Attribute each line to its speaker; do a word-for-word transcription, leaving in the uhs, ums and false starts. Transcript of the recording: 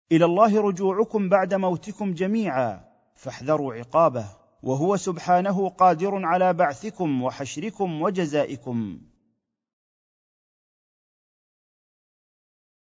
Speaker 1: الى الله رجوعكم بعد موتكم جميعا، فاحذروا عقابه، وهو سبحانه قادر على بعثكم وحشركم وجزائكم.